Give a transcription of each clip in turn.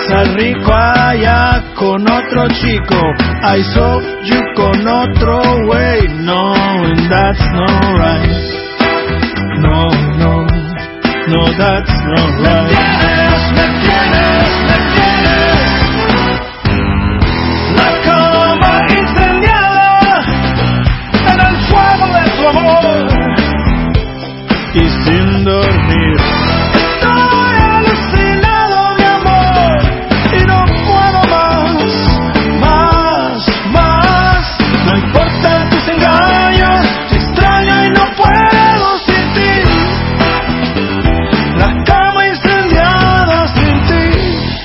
besas rico allá con otro chico. I saw you con otro way. No, and that's not right. No, no, no, that's not right. Me tienes, la cama incendiada en el fuego de tu amor y sin dormir. Estoy alucinado, mi amor, y no puedo más. No importa tus engaños, te extraño y no puedo sin ti. La cama incendiada sin ti.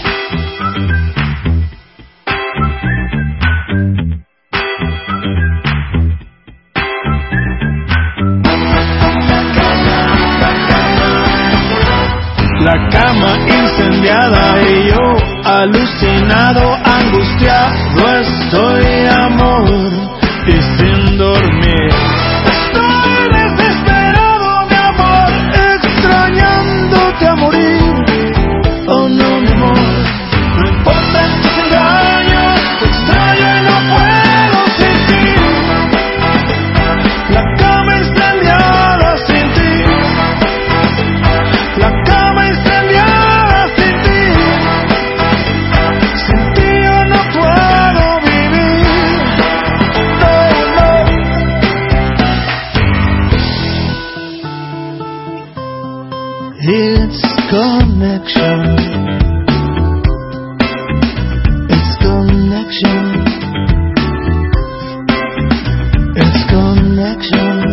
La cama incendiada y yo alucinado, angustiado estoy, amor, y sin dormir. Estoy desesperado, mi amor, extrañándote a morir. Oh no, mi amor, no importa tus engaños, te extraño y no puedo sin ti. La cama incendiada sin ti. La cama incendiada sin ti. Sin ti yo no puedo vivir. No, no. It's connection. It's connection. It's connection.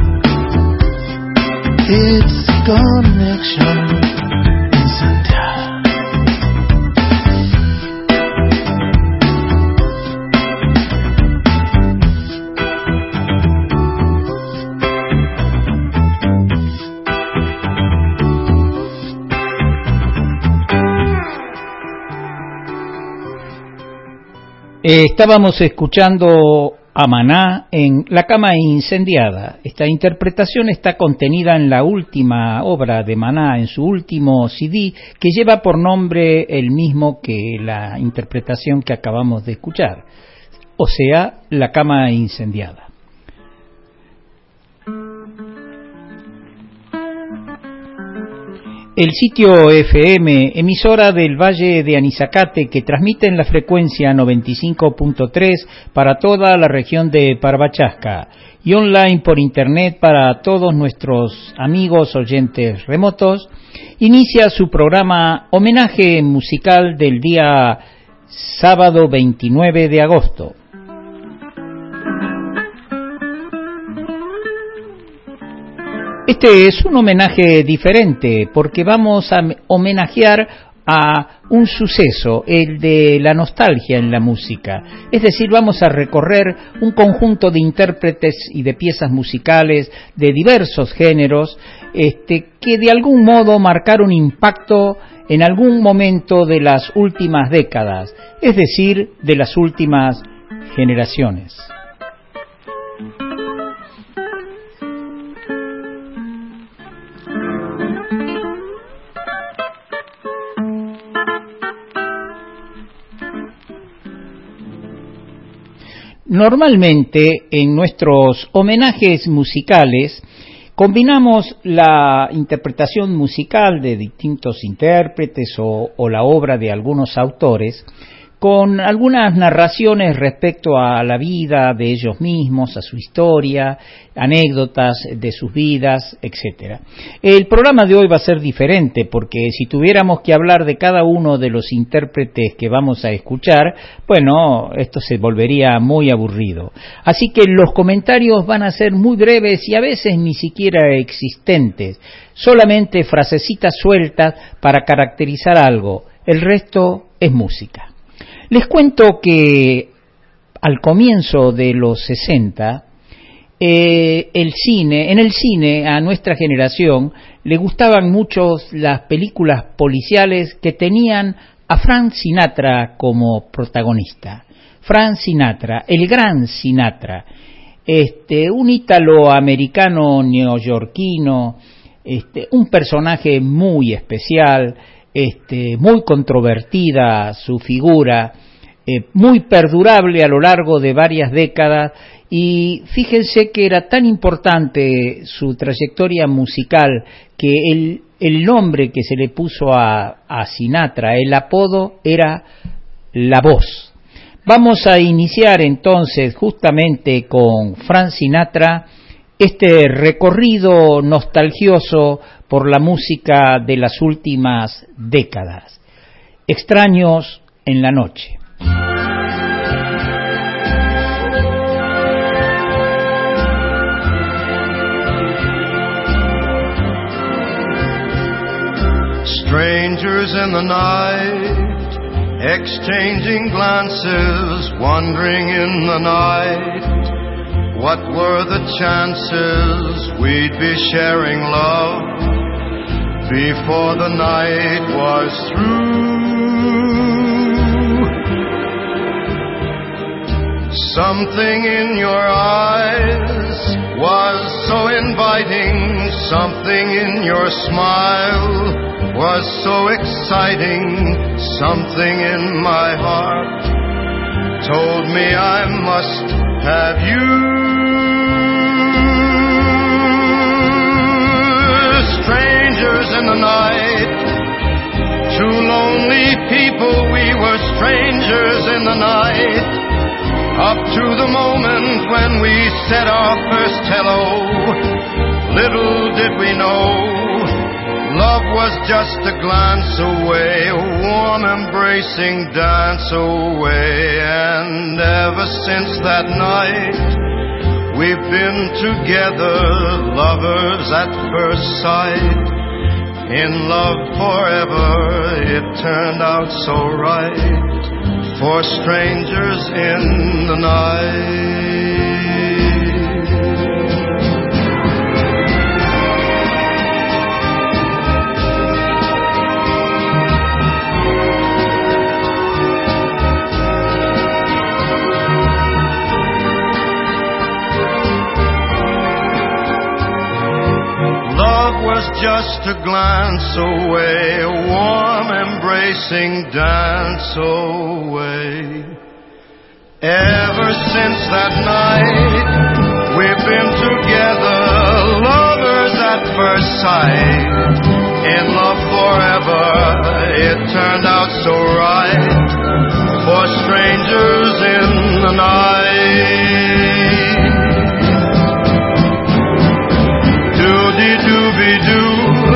It's connection. Incendiada. Estábamos escuchando a Maná en La cama incendiada. Esta interpretación está contenida en la última obra de Maná, en su último CD, que lleva por nombre el mismo que la interpretación que acabamos de escuchar, o sea, La cama incendiada. El sitio FM, emisora del Valle de Anizacate, que transmite en la frecuencia 95.3 para toda la región de Parvachasca y online por internet para todos nuestros amigos oyentes remotos, inicia su programa homenaje musical del día sábado 29 de agosto. Este es un homenaje diferente porque vamos a homenajear a un suceso, el de la nostalgia en la música. Es decir, vamos a recorrer un conjunto de intérpretes y de piezas musicales de diversos géneros que de algún modo marcaron impacto en algún momento de las últimas décadas, es decir, de las últimas generaciones. Normalmente en nuestros homenajes musicales combinamos la interpretación musical de distintos intérpretes o la obra de algunos autores con algunas narraciones respecto a la vida de ellos mismos, a su historia, anécdotas de sus vidas, etc. El programa de hoy va a ser diferente porque si tuviéramos que hablar de cada uno de los intérpretes que vamos a escuchar, bueno, esto se volvería muy aburrido. Así que los comentarios van a ser muy breves y a veces ni siquiera existentes, solamente frasecitas sueltas para caracterizar algo. El resto es música. Les cuento que al comienzo de los 60, en el cine a nuestra generación le gustaban mucho las películas policiales que tenían a Frank Sinatra como protagonista. Frank Sinatra, el gran Sinatra, un ítalo-americano neoyorquino, un personaje muy especial, muy controvertida su figura, muy perdurable a lo largo de varias décadas, y fíjense que era tan importante su trayectoria musical que el nombre que se le puso a Sinatra, el apodo, era La Voz. Vamos a iniciar entonces justamente con Frank Sinatra este recorrido nostalgioso por la música de las últimas décadas. Extraños en la noche. Strangers in the night, exchanging glances, wandering in the night. What were the chances we'd be sharing love before the night was through? Something in your eyes was so inviting, something in your smile was so exciting, something in my heart told me I must have you. Strangers in the night, two lonely people, we were strangers in the night, up to the moment when we said our first hello. Little did we know, love was just a glance away, a warm embracing dance away. And ever since that night, we've been together, lovers at first sight. In love forever, it turned out so right, for strangers in the night. Just a glance away, a warm embracing dance away. Ever since that night, we've been together, lovers at first sight. In love forever, it turned out so right, for strangers in the night. Doody-dooby-doo,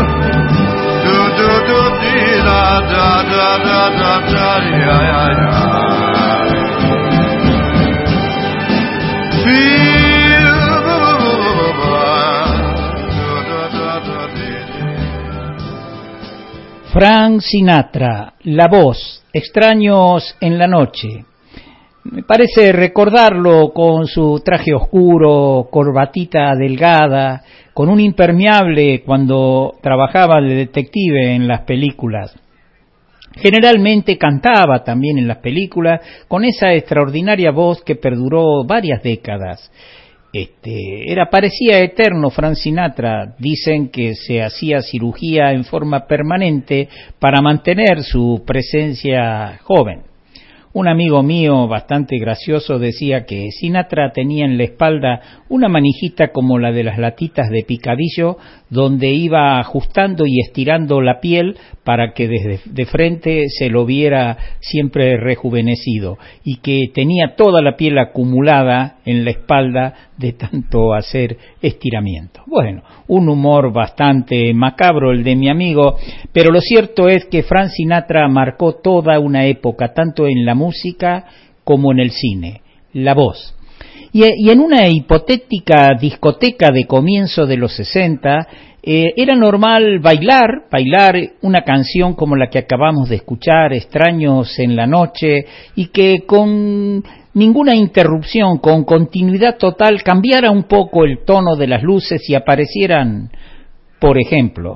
Frank Sinatra, La Voz, Extraños en la noche. Me parece recordarlo con su traje oscuro, corbatita delgada, con un impermeable cuando trabajaba de detective en las películas. Generalmente cantaba también en las películas con esa extraordinaria voz que perduró varias décadas. Parecía eterno Frank Sinatra. Dicen que se hacía cirugía en forma permanente para mantener su presencia joven. Un amigo mío bastante gracioso decía que Sinatra tenía en la espalda una manijita como la de las latitas de picadillo, donde iba ajustando y estirando la piel para que desde de frente se lo viera siempre rejuvenecido, y que tenía toda la piel acumulada en la espalda de tanto hacer estiramiento. Bueno, un humor bastante macabro el de mi amigo, pero lo cierto es que Frank Sinatra marcó toda una época, tanto en la música como en el cine, La Voz. Y en una hipotética discoteca de comienzo de los 60, era normal bailar una canción como la que acabamos de escuchar, Extraños en la noche, y que con ninguna interrupción, con continuidad total, cambiara un poco el tono de las luces y aparecieran, por ejemplo,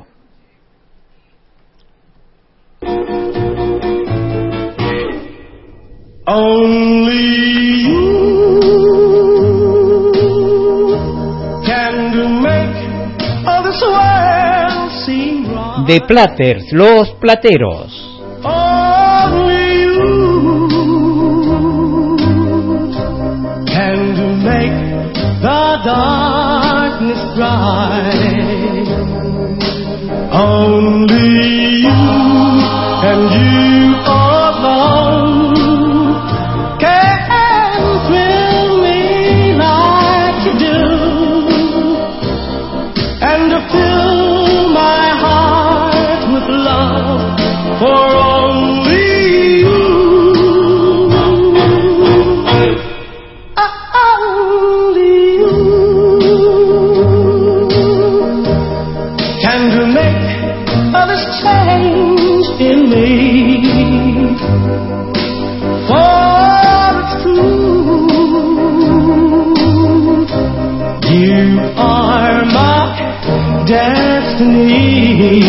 Only you can make all this world seem wrong. The Platters, Los Plateros. Only you can make the darkness bright. Only you and you alone can thrill me like you do, and to fill my heart with love for only you. Only you can to make others change in me, for it's true, you are my destiny.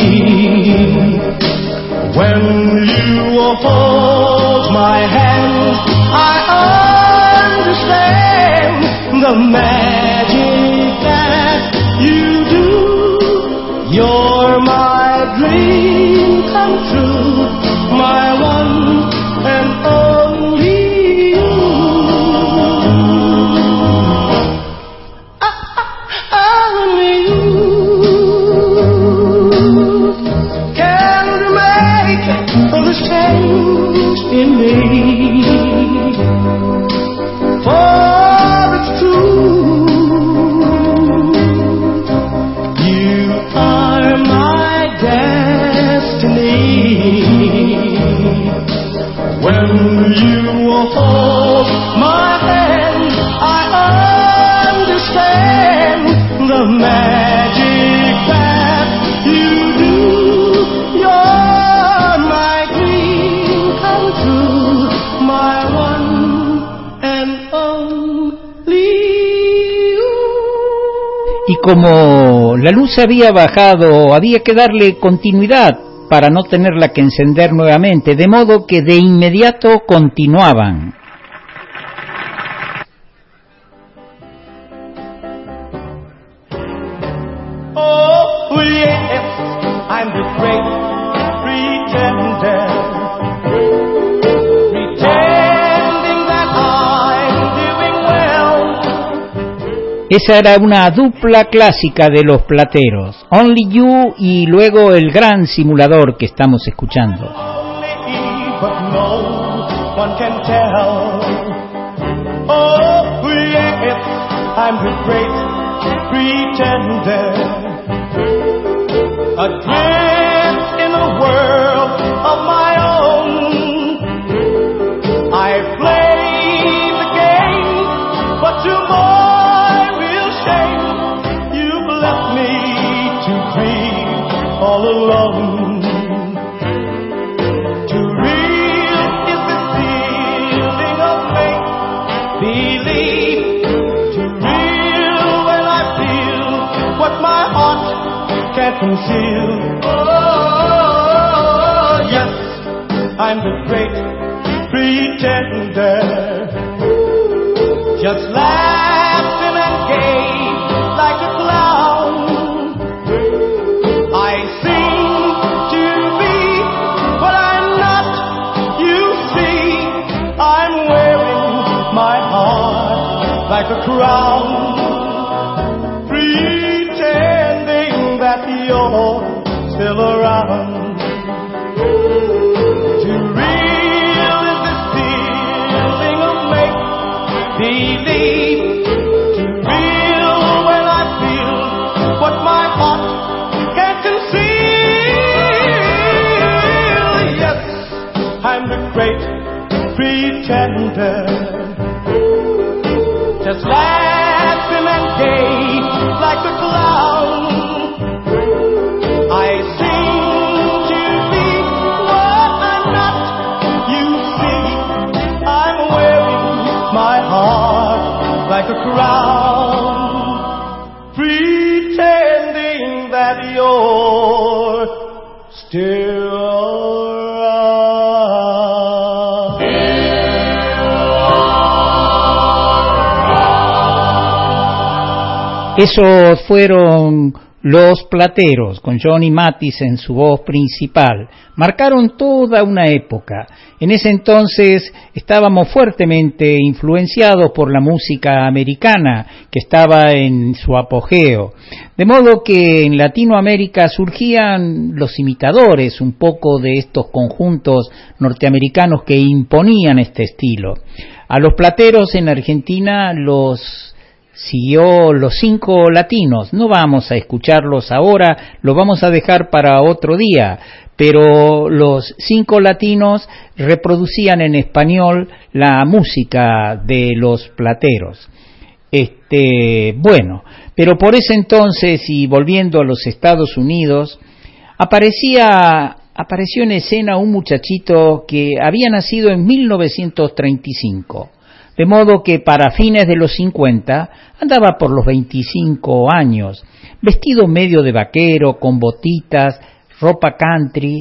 When you hold my hand, I understand the magic that you do. You're my dream come true, my one and only you. Only you can make this change in me, for it's true, you are my destiny. When you hold my hand, I understand the magic that you do. You're my dream come true, my one and only you. Y como la luz se había bajado, había que darle continuidad para no tenerla que encender nuevamente, de modo que de inmediato continuaban. Oh, yes, I'm the great pretender, pretending that I'm doing well. Esa era una dupla clásica de Los Plateros, Only You y luego el gran simulador que estamos escuchando. Only, but no one can tell. Oh, yes, I'm the great pretender, adrift in a world of my own. I play the game, but to my real shame, you've left me to grieve all alone. Too real is this feeling of make-believe, too real when I feel what my heart can't conceal. Oh, yes, I'm the great pretender, just laughing and gay like a clown. I seem to be what I'm not, you see. I'm wearing my heart like a crown, that you're still around. Too real is this feeling of make-believe, too real when I feel what my heart can't conceal. Yes, I'm the great pretender, just laughing and gay like a clown. I seem to be what I'm not, you see. I'm wearing my heart like a crown, pretending that you're still around. Esos fueron Los Plateros, con Johnny Mathis en su voz principal, marcaron toda una época. En ese entonces estábamos fuertemente influenciados por la música americana, que estaba en su apogeo. De modo que en Latinoamérica surgían los imitadores un poco de estos conjuntos norteamericanos que imponían este estilo. A los Plateros en Argentina los siguió Los Cinco Latinos. No vamos a escucharlos ahora, lo vamos a dejar para otro día, pero Los Cinco Latinos reproducían en español la música de Los Plateros. Bueno, pero por ese entonces, y volviendo a los Estados Unidos, apareció en escena un muchachito que había nacido en 1935. De modo que para fines de los 50 andaba por los 25 años, vestido medio de vaquero, con botitas, ropa country,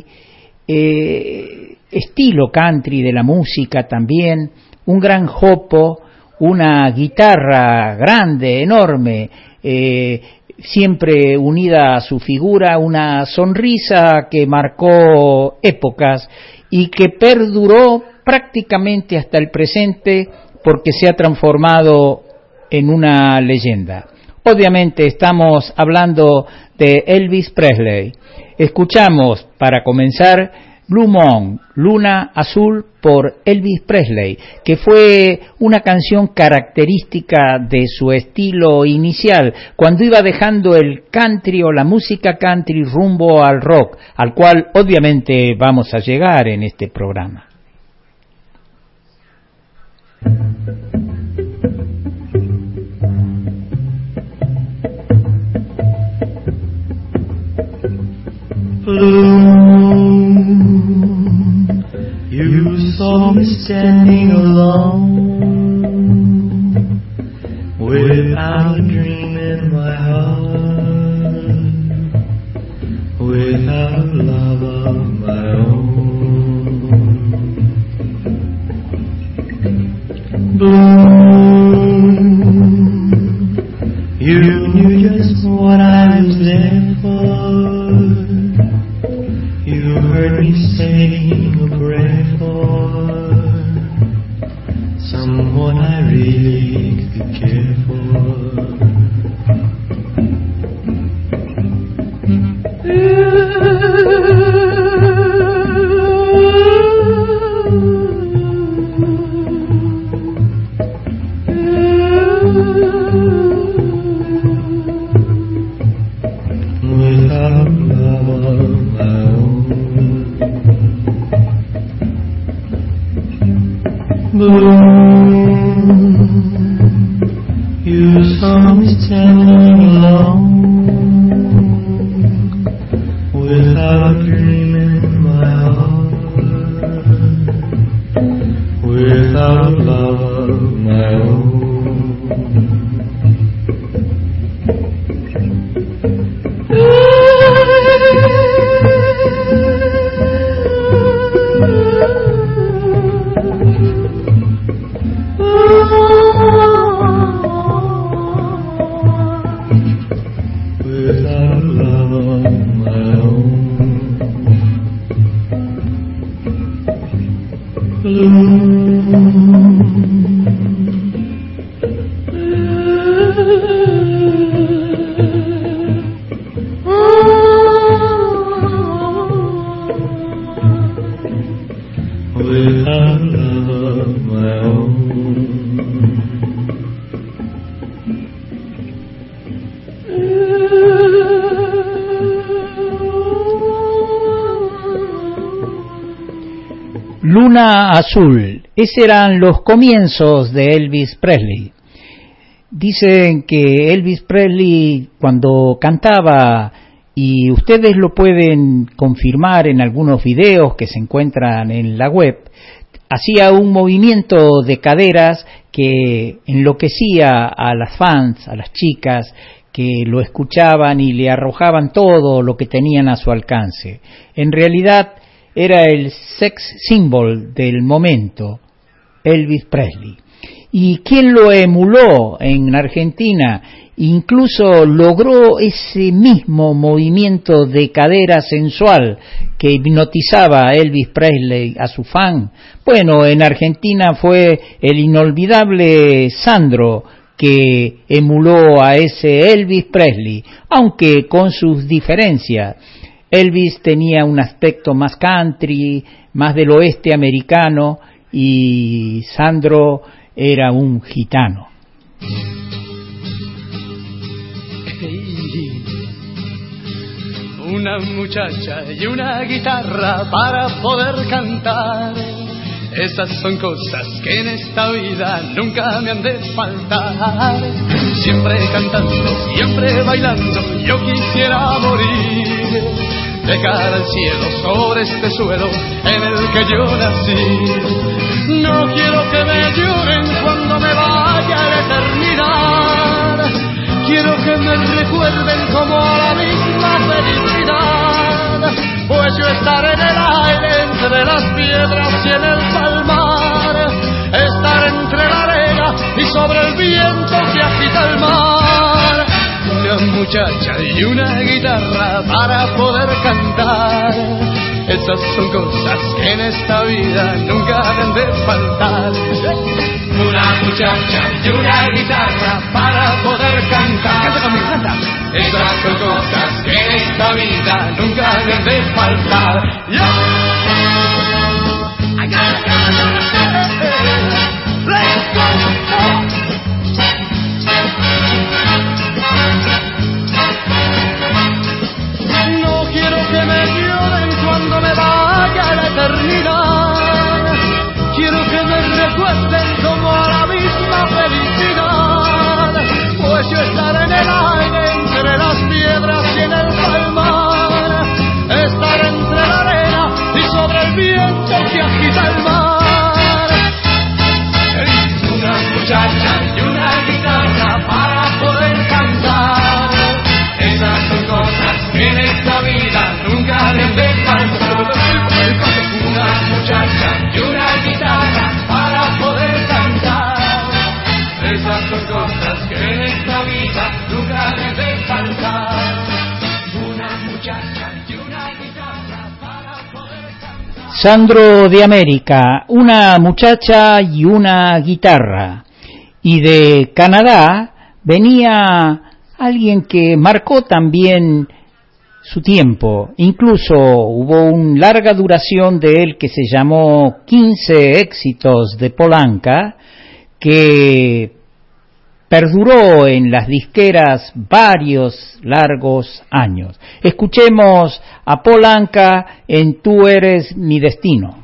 estilo country de la música también, un gran jopo, una guitarra grande, enorme, siempre unida a su figura, una sonrisa que marcó épocas y que perduró prácticamente hasta el presente, porque se ha transformado en una leyenda. Obviamente estamos hablando de Elvis Presley. Escuchamos, para comenzar, Blue Moon, Luna Azul, por Elvis Presley, que fue una canción característica de su estilo inicial, cuando iba dejando el country o la música country rumbo al rock, al cual obviamente vamos a llegar en este programa. Blue moon, you saw me standing alone, without a dream in my heart, without love of my own. Blue, you knew just what I was there for. You heard me saying a prayer for someone I really could care for. Without love of my own. Moon, you saw me standing alone, without a dream in my heart, without love of my own. Luna Azul, esos eran los comienzos de Elvis Presley. Dicen que Elvis Presley, cuando cantaba, y ustedes lo pueden confirmar en algunos videos que se encuentran en la web, hacía un movimiento de caderas que enloquecía a las fans, a las chicas que lo escuchaban y le arrojaban todo lo que tenían a su alcance. En realidad era el sex symbol del momento, Elvis Presley. y quien lo emuló en Argentina, incluso logró ese mismo movimiento de cadera sensual que hipnotizaba a Elvis Presley, a su fan. Bueno, en Argentina fue el inolvidable Sandro que emuló a ese Elvis Presley, aunque con sus diferencias. Elvis tenía un aspecto más country, más del oeste americano, y Sandro era un gitano. Una muchacha y una guitarra para poder cantar. Esas son cosas que en esta vida nunca me han de faltar. Siempre cantando, siempre bailando, yo quisiera morir de cara al cielo sobre este suelo en el que yo nací. No quiero que me lloren cuando me vaya a la eternidad. Quiero que me recuerden como a la misma felicidad, pues yo estaré en el aire entre las piedras y en el palmar, estar entre la arena y sobre el viento que agita el mar. Una muchacha y una guitarra para poder cantar. Esas son cosas que en esta vida nunca deben de faltar. Una muchacha y una guitarra para poder cantar. Canta conmigo, canta. Esas son cosas que en esta vida nunca deben de faltar. Let's go. No quiero que me lloren cuando me vaya a la eternidad. Quiero que me recuerden como a la misma felicidad, pues yo estaré en el aire entre las piedras y en el palmar, estaré entre la arena y sobre el viento que agita el mar. Una muchacha y una guitarra para poder cantar. Esas son cosas que en esta vida nunca deben de faltar. Una muchacha y una guitarra para poder cantar. Esas son cosas que en esta vida nunca deben de faltar. Una muchacha y una guitarra para poder cantar. Sandro de América, una muchacha y una guitarra. Y de Canadá venía alguien que marcó también su tiempo. Incluso hubo una larga duración de él que se llamó 15 éxitos de Paul Anka, que perduró en las disqueras varios largos años. Escuchemos a Paul Anka en Tú eres mi destino.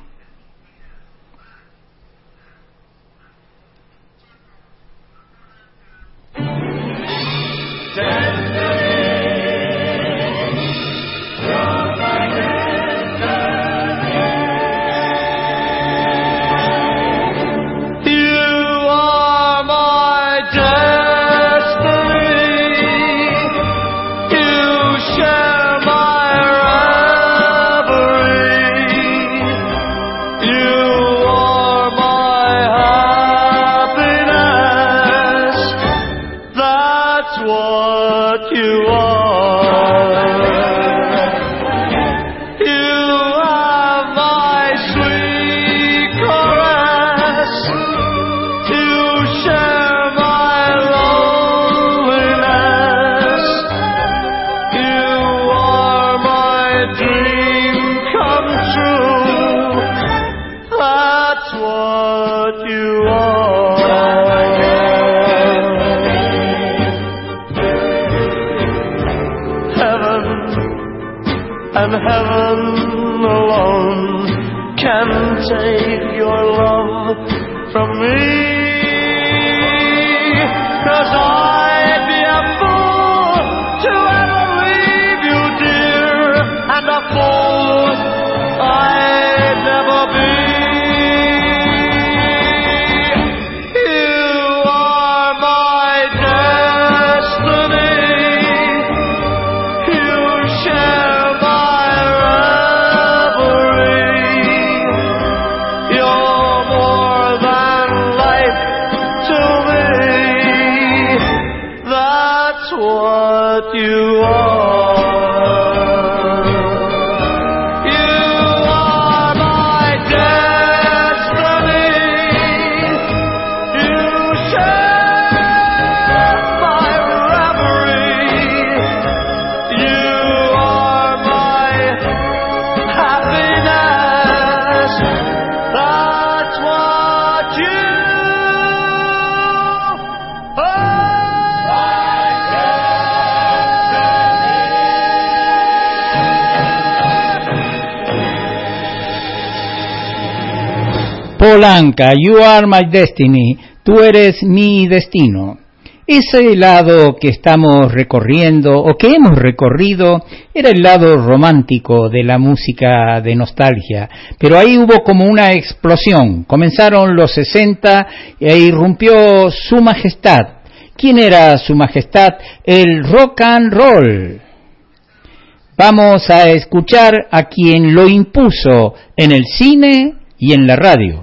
what you are. Polanca, You Are My Destiny, tú eres mi destino. Ese lado que estamos recorriendo, o que hemos recorrido, era el lado romántico de la música de nostalgia, pero ahí hubo como una explosión. Comenzaron los 60 e irrumpió Su Majestad. ¿Quién era Su Majestad? El rock and roll. Vamos a escuchar a quien lo impuso en el cine y en la radio.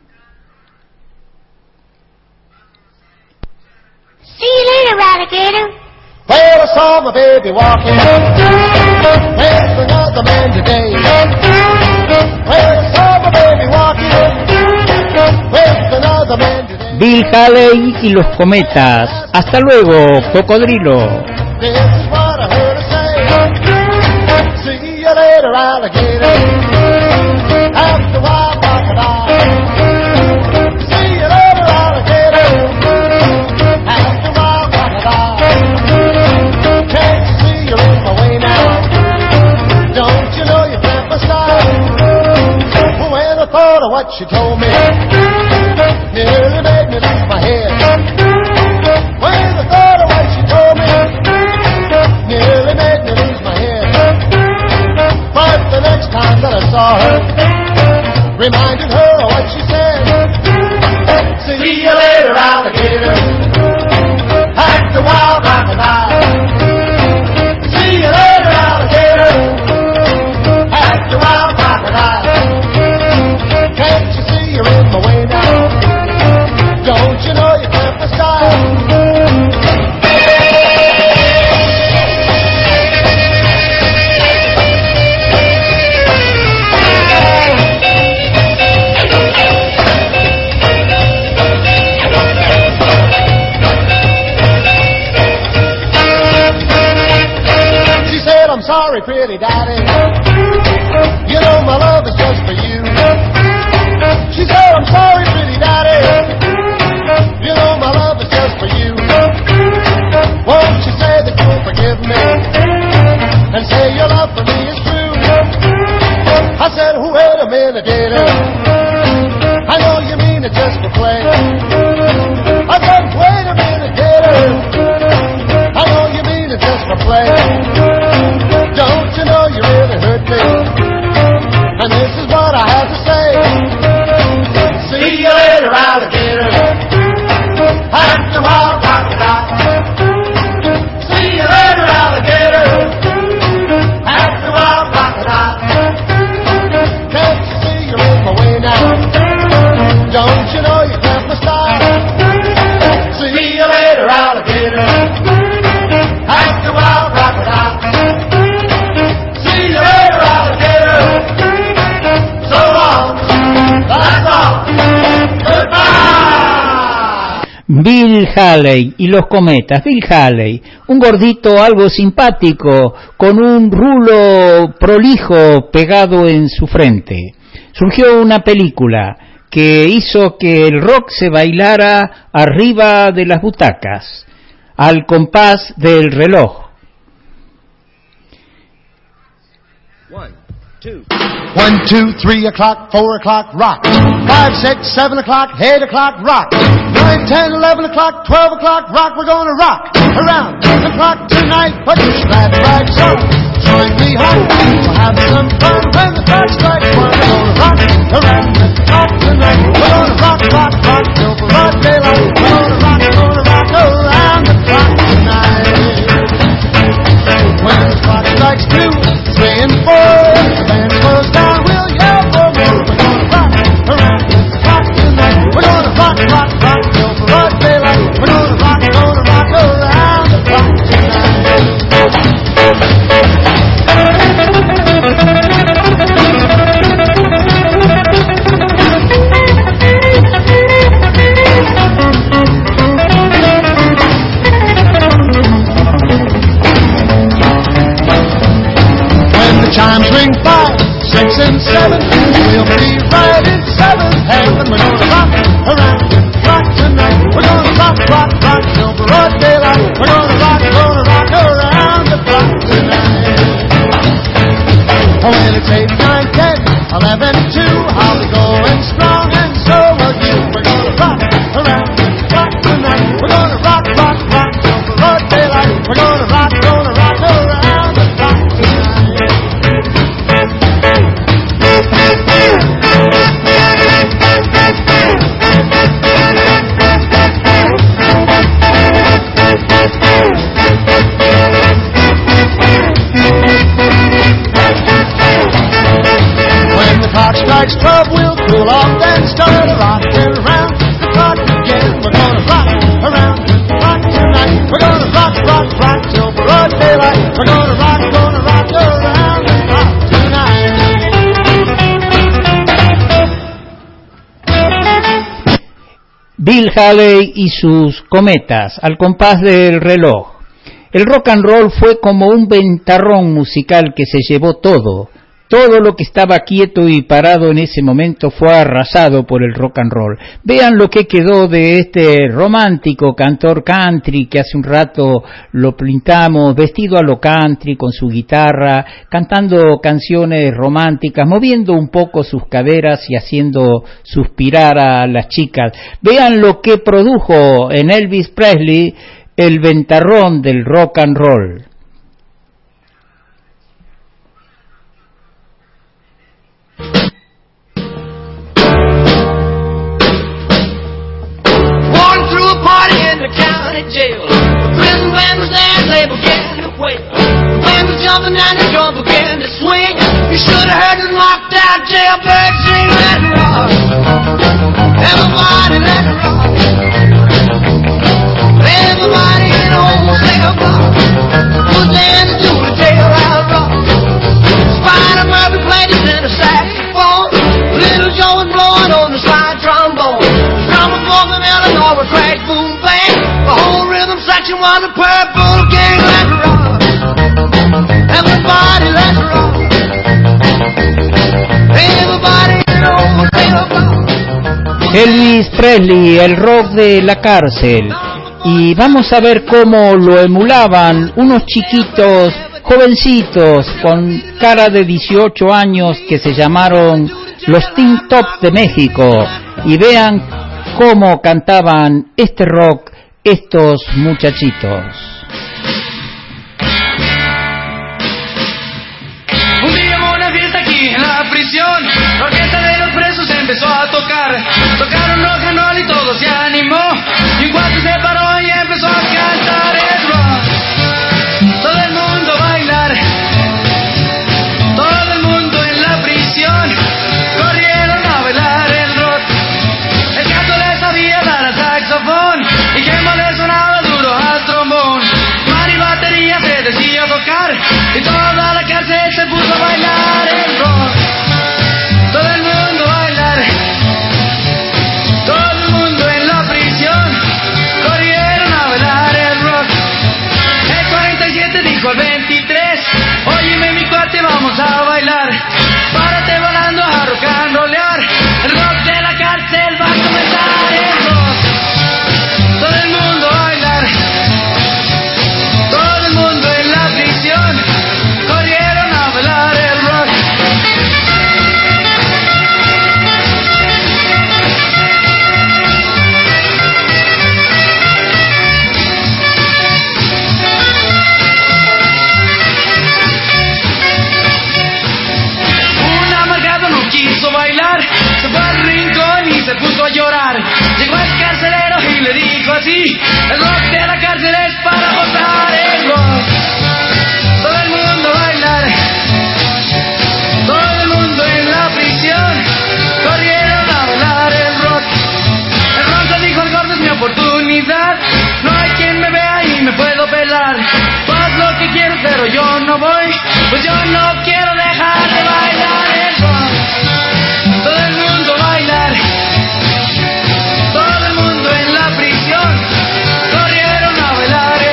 See you later, alligator. Well, I saw my baby walking with another man today. Well, I saw my baby walking with another man today. Bill Haley y los Cometas. Hasta luego, cocodrilo. This is what I heard her say. See you later, alligator. After a while, crocodile. See you later, alligator. After a while, crocodile. Can't you see you're in my way now? Don't you know you can't my style? When I thought of what she told me, nearly made me lose my head. When I thought of what she told me, nearly made me lose my head. But the next time that I saw her, reminded her of what she said. See you later, alligator. Act a wild crocodile. See you later, alligator. Act a wild crocodile. Can't you see you're in my way now? Don't you know you can't my style? I'm sorry, pretty daddy. You know my love is just for you. She said, I'm sorry, pretty daddy. You know my love is just for you. Won't you say that you'll forgive me and say your love for me is true? I said, wait a minute, gator. I know you mean it just for play. I said, wait a minute, gator. I know you mean it just for play. Don't you know you really hurt me? And this is what I have to say. See you later, alligator. Act a wild crocodile. See you later, alligator. Act a wild crocodile. Can't you see you're in my way now? Don't you know you can't my style? See you later, alligator. Act a wild crocodile. Bill Haley y los Cometas. Bill Haley, un gordito algo simpático, con un rulo prolijo pegado en su frente. Surgió una película que hizo que el rock se bailara arriba de las butacas, al compás del reloj. 1, 2, 3 o'clock, 4 o'clock, rock. 5, 6, 7 o'clock, 8 o'clock, rock. 9, 10, 11 o'clock, 12 o'clock, rock. We're gonna rock around the clock tonight. Put your glad rags on. Join me home. We'll have some fun when the clock strikes 1. We're gonna rock around the clock tonight. We're gonna rock, rock, rock till the broad daylight. We're gonna rock around the clock tonight. When the clock strikes 2, 3 and 4, the band goes down, we'll yell for more. We're gonna rock around the clock tonight. We're gonna rock, rock, rock till the broad daylight. We're gonna rock around the clock tonight. chimes ring 5, 6, and 7. We'll be right in 7th heaven. We're gonna rock around the clock tonight. We're gonna rock, rock, rock till broad daylight. We're gonna rock around the clock tonight. Oh, when it's 8, 9, 10, 11, 2, I'll be going strong and so will you. We're gonna rock around the clock tonight. We're gonna rock, rock, rock till broad daylight. We're gonna rock around the clock tonight. When the clock strikes 12, we'll cool off and start rocking around the clock again. We're gonna rock around the clock tonight. We're gonna rock, rock, rock till broad daylight. We're gonna rock around the clock tonight. Bill Haley y sus cometas, al compás del reloj. El rock and roll fue como un ventarrón musical que se llevó todo. Todo lo que estaba quieto y parado en ese momento fue arrasado por el rock and roll. Vean lo que quedó de este romántico cantor country que hace un rato lo pintamos, vestido a lo country, con su guitarra, cantando canciones románticas, moviendo un poco sus caderas y haciendo suspirar a las chicas. Vean lo que produjo en Elvis Presley el ventarrón del rock and roll. Jail. The prison band was there and they began to wail. The band was jumping and the drum began to swing. You should have heard the knocked out jailbird sing. Let it rock. Everybody let it rock. Everybody in the whole cell block was dancing to the jailhouse rock. Spider Murphy played his in the saxophone. Little Joe was blowing on the slide trombone. The drummer from Illinois was crack boom bang. The whole rhythm section was a purple gang. Let's rock. Everybody, let's rock. Everybody knows they'll rock. Elvis Presley, el rock de la cárcel. Y vamos a ver cómo lo emulaban unos chiquitos, jovencitos, con cara de 18 años que se llamaron los Teen Top de México. Y vean cómo cantaban este rock estos muchachitos. Un día hubo una fiesta aquí en la prisión. La orquesta de los presos empezó a tocar. Tocaron rock and roll y todo se animó. Y un cuate se paró y empezó a cantar el rock. Todo el mundo a bailar. Todo el mundo en la prisión corrieron a bailar el rock. El gato le sabía dar al saxofón y que le sonaba duro al trombón. Mar y batería se decía tocar y toda la cárcel se puso a bailar el rock. Todo el mundo a bailar. Todo el mundo en la prisión corrieron a bailar el rock. El 47 dijo al 23: óyeme mi cuate, vamos a bailar. Párate volando a rock and rollear. El rock de la cárcel va a comenzar el rock. Todo el mundo a bailar. Todo el mundo en la prisión corrieron a bailar el rock. Un amargado no quiso bailar, se fue al rincón y se puso a llorar. Llegó el carcelero y le dijo así: el rock de la cárcel es para gozar el rock. Todo el mundo a bailar. Todo el mundo en la prisión corrieron a bailar el rock. El ronco dijo: el gordo es mi oportunidad. No hay quien me vea y me puedo pelar. Haz lo que quieras pero yo no voy, pues yo no quiero dejar de bailar el rock. Todo el mundo a bailar. Todo el mundo en la prisión corrieron a bailar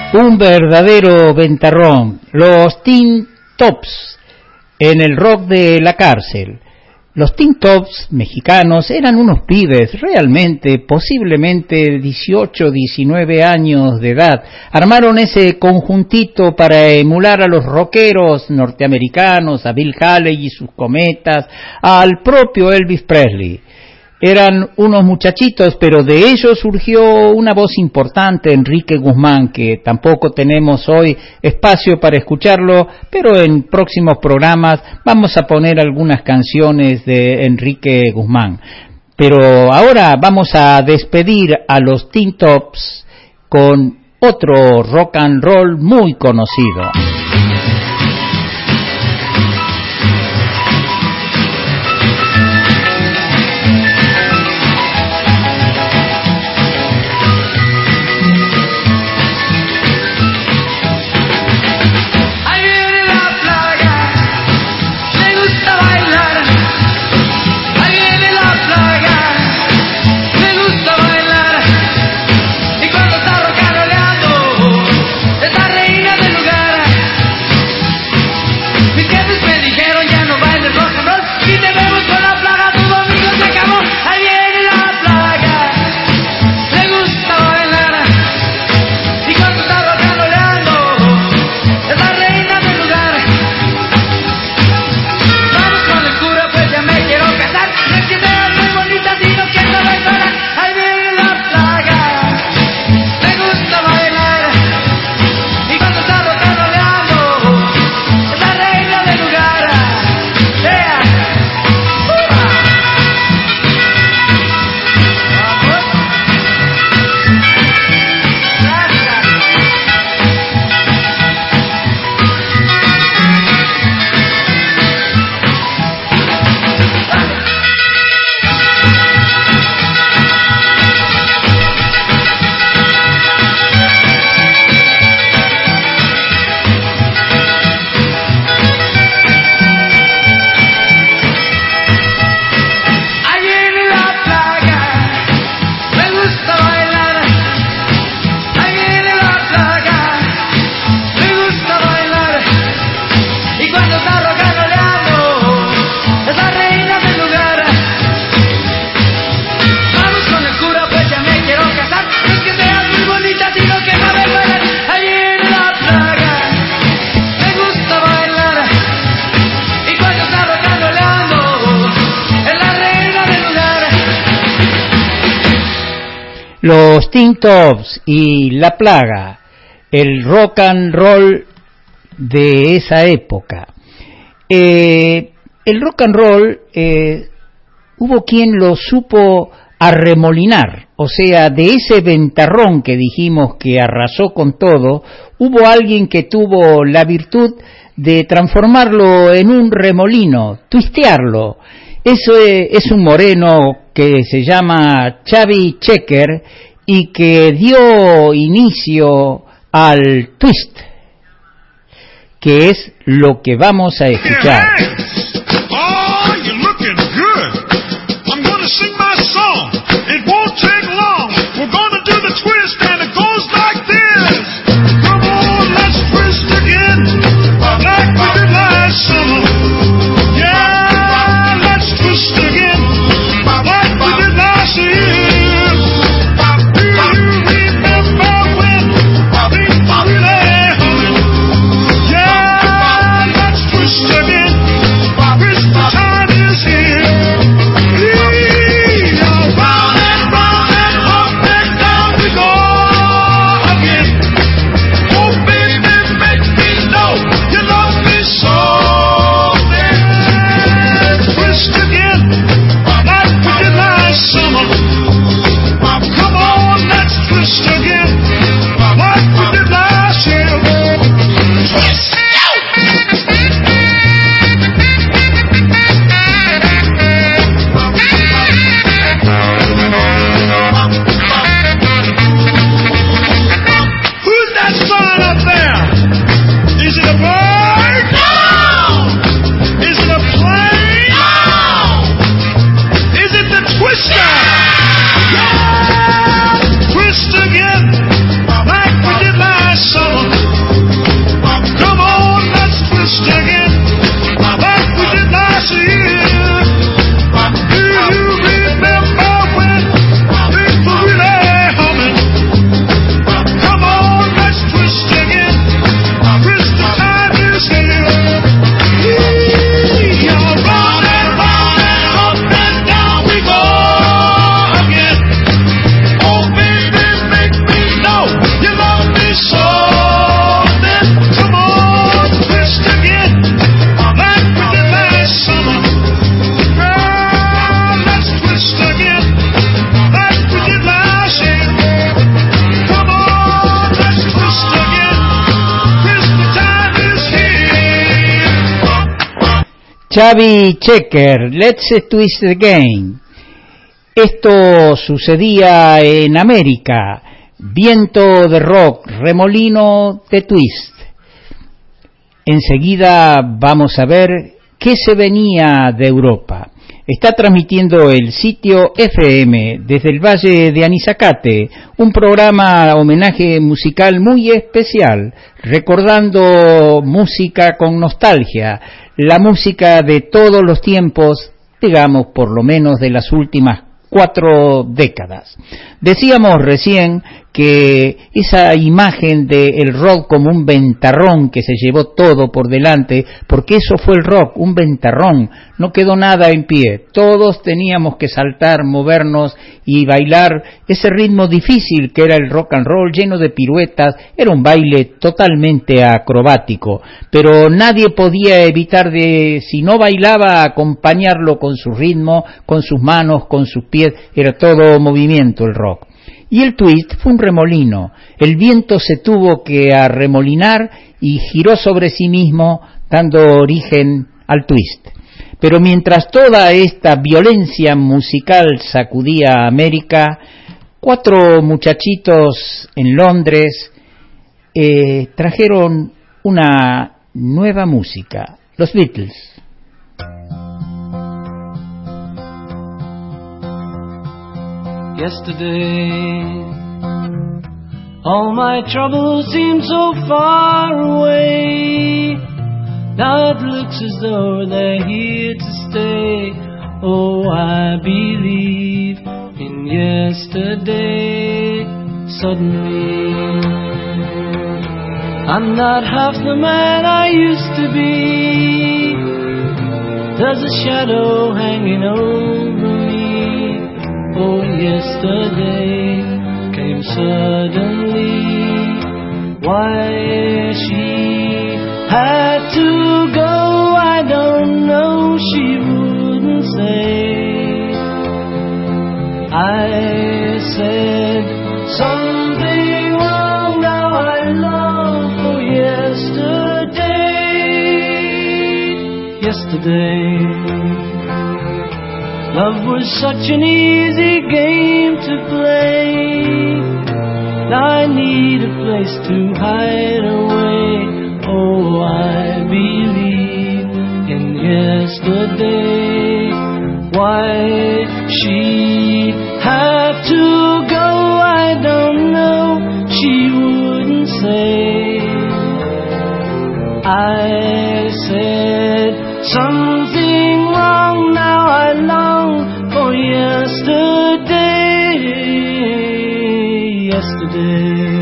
Un verdadero ventarrón. Los Tin Tops en el rock de la cárcel. Los Tin Tops mexicanos eran unos pibes, realmente, posiblemente 18, 19 años de edad. Armaron ese conjuntito para emular a los rockeros norteamericanos, a Bill Haley y sus Cometas, al propio Elvis Presley. Eran unos muchachitos, pero de ellos surgió una voz importante, Enrique Guzmán, que tampoco tenemos hoy espacio para escucharlo, pero en próximos programas vamos a poner algunas canciones de Enrique Guzmán. Pero ahora vamos a despedir a los Tin Tops con otro rock and roll muy conocido. Los Tin Tops y La Plaga, el rock and roll de esa época. El rock and roll hubo quien lo supo arremolinar, o sea, de ese ventarrón que dijimos que arrasó con todo, hubo alguien que tuvo la virtud de transformarlo en un remolino, twistearlo. Eso es un moreno que se llama Chubby Checker y que dio inicio al twist, que es lo que vamos a escuchar. Oh, you're looking good. I'm gonna sing my song. It won't take long. We're gonna do the twist and it goes like this. Come on, let's twist again, like we did last summer. Yeah, let's twist again, like we did last year. Do you remember when we really hung it? Yeah, let's twist again. Chubby Checker, Let's Twist the Game. Esto sucedía en América. Viento de rock, remolino de twist. Enseguida vamos a ver qué se venía de Europa. Está transmitiendo el sitio FM desde el Valle de Anizacate, un programa homenaje musical muy especial, recordando música con nostalgia, la música de todos los tiempos, digamos por lo menos de las últimas 4 décadas. Decíamos recién que esa imagen del rock como un ventarrón que se llevó todo por delante, porque eso fue el rock, un ventarrón, no quedó nada en pie, todos teníamos que saltar, movernos y bailar ese ritmo difícil que era el rock and roll, lleno de piruetas, era un baile totalmente acrobático, pero nadie podía evitar de, si no bailaba, acompañarlo con su ritmo, con sus manos, con sus pies, era todo movimiento el rock. Y el twist fue un remolino, el viento se tuvo que arremolinar y giró sobre sí mismo, dando origen al twist. Pero mientras toda esta violencia musical sacudía a América, 4 muchachitos en Londres trajeron una nueva música, los Beatles. Yesterday, all my troubles seem so far away. Now it looks as though they're here to stay. Oh, I believe in yesterday. Suddenly, I'm not half the man I used to be. There's a shadow hanging over me. Oh, yesterday came suddenly. Why she had to go, I don't know, she wouldn't say. I said something wrong, now I long for yesterday. Yesterday, love was such an easy game to play. Now I need a place to hide away. Oh, I believe in yesterday. Why she had to go, I don't know, she wouldn't say. I said something wrong, now I long for yesterday. Yesterday,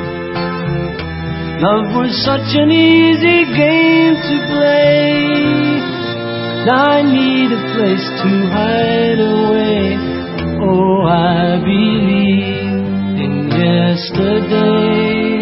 love was such an easy game to play. Now I need a place to hide away. Oh, I believe in yesterday.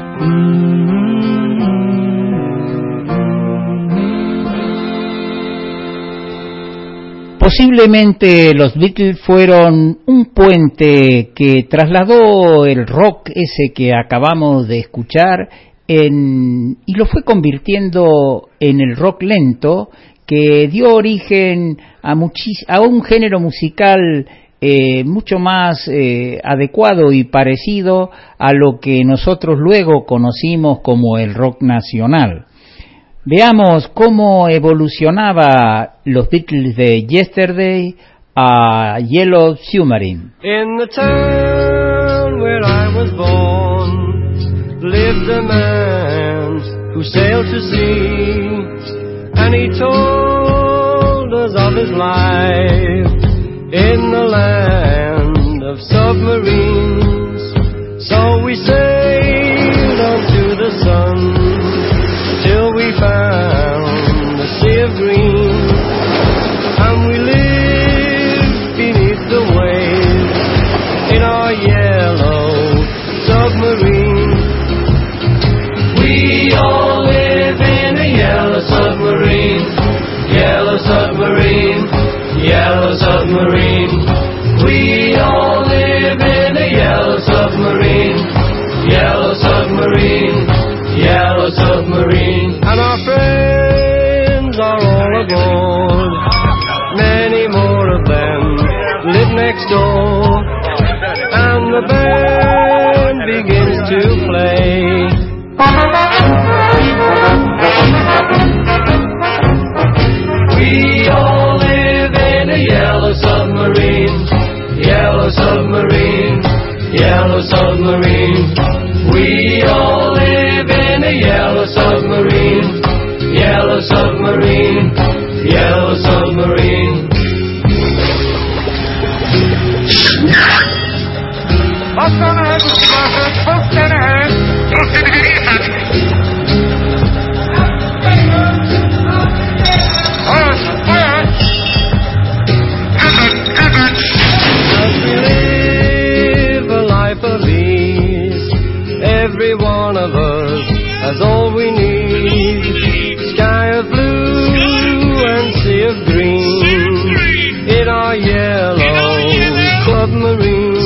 Posiblemente los Beatles fueron un puente que trasladó el rock ese que acabamos de escuchar y lo fue convirtiendo en el rock lento que dio origen a un género musical mucho más adecuado y parecido a lo que nosotros luego conocimos como el rock nacional. Veamos cómo evolucionaba los Beatles de Yesterday a Yellow Submarine. In the town where I was born lived a man who sailed to sea, and he told us of his life in the land of submarines. So we sailed on to the sun till we found the sea of green, and we lived beneath the waves in our yellow submarine. We all live in a begins to play. We all live in a yellow submarine, yellow submarine, yellow submarine. We all live in a yellow submarine, yellow submarine, yellow submarine. What's gonna happen, Sparkles? What's gonna happen? What's gonna happen? Every one of us has all we need. Sky of blue and sea of green in our yellow submarine.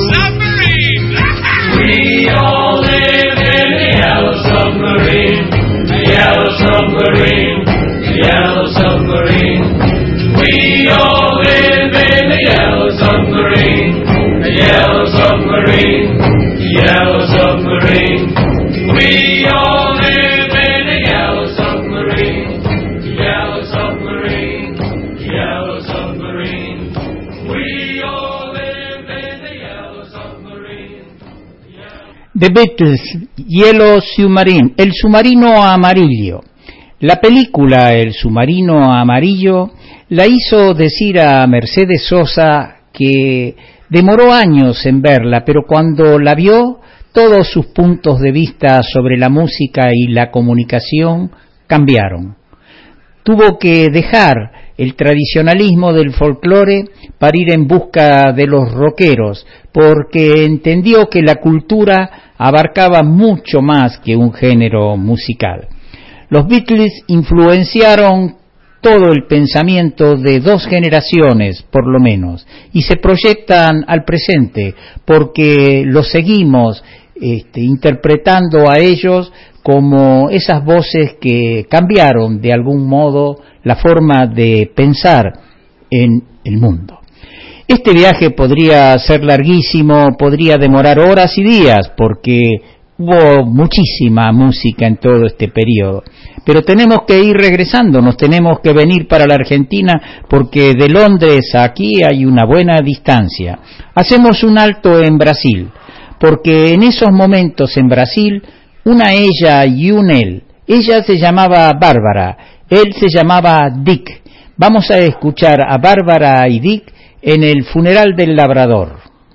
We all live in a yellow submarine, a yellow submarine, a yellow submarine. We all live in a yellow submarine, a yellow submarine, a yellow submarine. We all live in a yellow submarine, yellow submarine, yellow submarine. We all live in a yellow submarine. The Beatles, Yellow Submarine, El submarino amarillo. La película El submarino amarillo la hizo decir a Mercedes Sosa que demoró años en verla, pero cuando la vio, todos sus puntos de vista sobre la música y la comunicación cambiaron. Tuvo que dejar el tradicionalismo del folclore para ir en busca de los rockeros, porque entendió que la cultura abarcaba mucho más que un género musical. Los Beatles influenciaron todo el pensamiento de dos generaciones, por lo menos, y se proyectan al presente, porque los seguimos interpretando a ellos como esas voces que cambiaron de algún modo la forma de pensar en el mundo. Este viaje podría ser larguísimo, podría demorar horas y días, porque hubo muchísima música en todo este periodo. Pero tenemos que ir regresando, nos tenemos que venir para la Argentina, porque de Londres a aquí hay una buena distancia. Hacemos un alto en Brasil, porque en esos momentos en Brasil, una ella y un él. Ella se llamaba Bárbara, él se llamaba Dick. Vamos a escuchar a Bárbara y Dick en el funeral del labrador.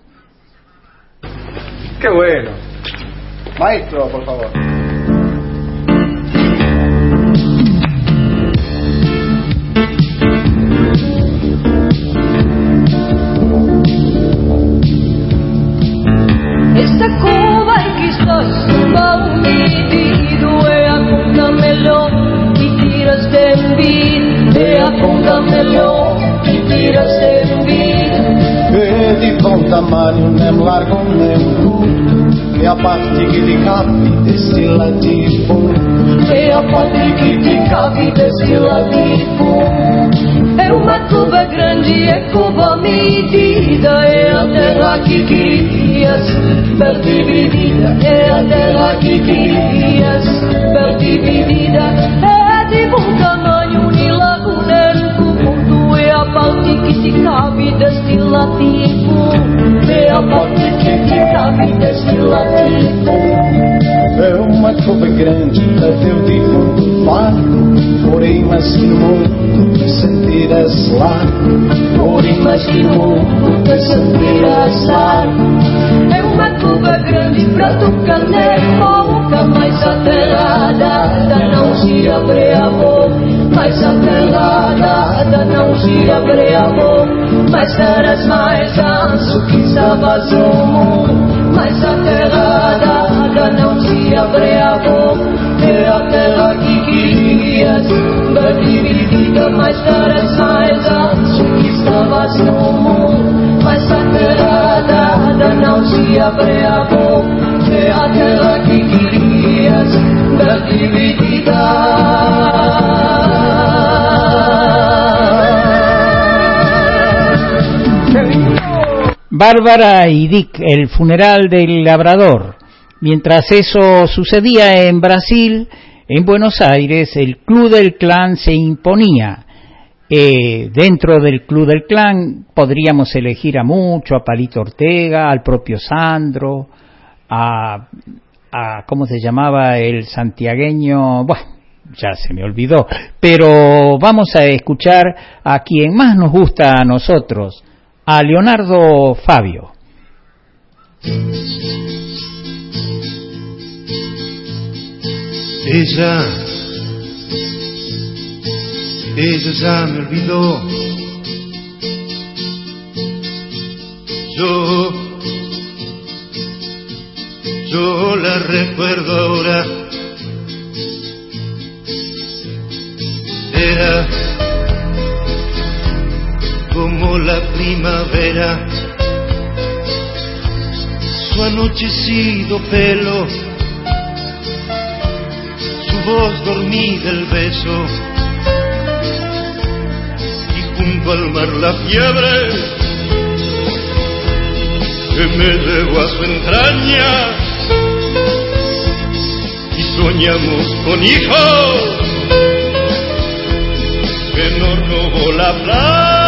¡Qué bueno! Maestro, por favor. Essa curva em que estás mal medido é a conta melhor que tiras de mim, é a conta melhor que tiras de mim. E di buon tamanho, nem largo nem curto, e a parte que te cabe desse lativo, é a parte que te cabe desse lativo. É uma curva grande, é curva medida, é a terra que querias ver dividida, é a terra que querias ver dividida. É de bom tamanho, nem largo nem curto, é a parte que te cabe deste lativo, é a parte que te cabe deste lativo. É uma curva grande, até o defunto fado, porém mais que no mundo te sentirás largo, porém mais que no mundo te sentirás largo. É uma curva grande pra tocar na boca, mas aterrada não se abre a boca, mas aterrada não se abre a boca, mas eras mais anso que estavas no mundo, mas aterrada não se abre a boca, é a terra que querias ver dividida, mas eras mais anso que estavas no mundo, mas aterrada não se abre a boca, é a terra que querias ver dividida. Bárbara y Dick, el funeral del labrador. Mientras eso sucedía en Brasil, en Buenos Aires, el Club del Clan se imponía. Dentro del Club del Clan podríamos elegir a mucho, a Palito Ortega, al propio Sandro, a ¿cómo se llamaba el santiagueño? Bueno, ya se me olvidó, pero vamos a escuchar a quien más nos gusta a nosotros, a Leonardo Fabio. Ella ya me olvidó. Yo la recuerdo ahora. Era como la primavera, su anochecido pelo, su voz dormida, el beso, y junto al mar la fiebre que me llevó a su entraña, y soñamos con hijos que nos robó la plaza.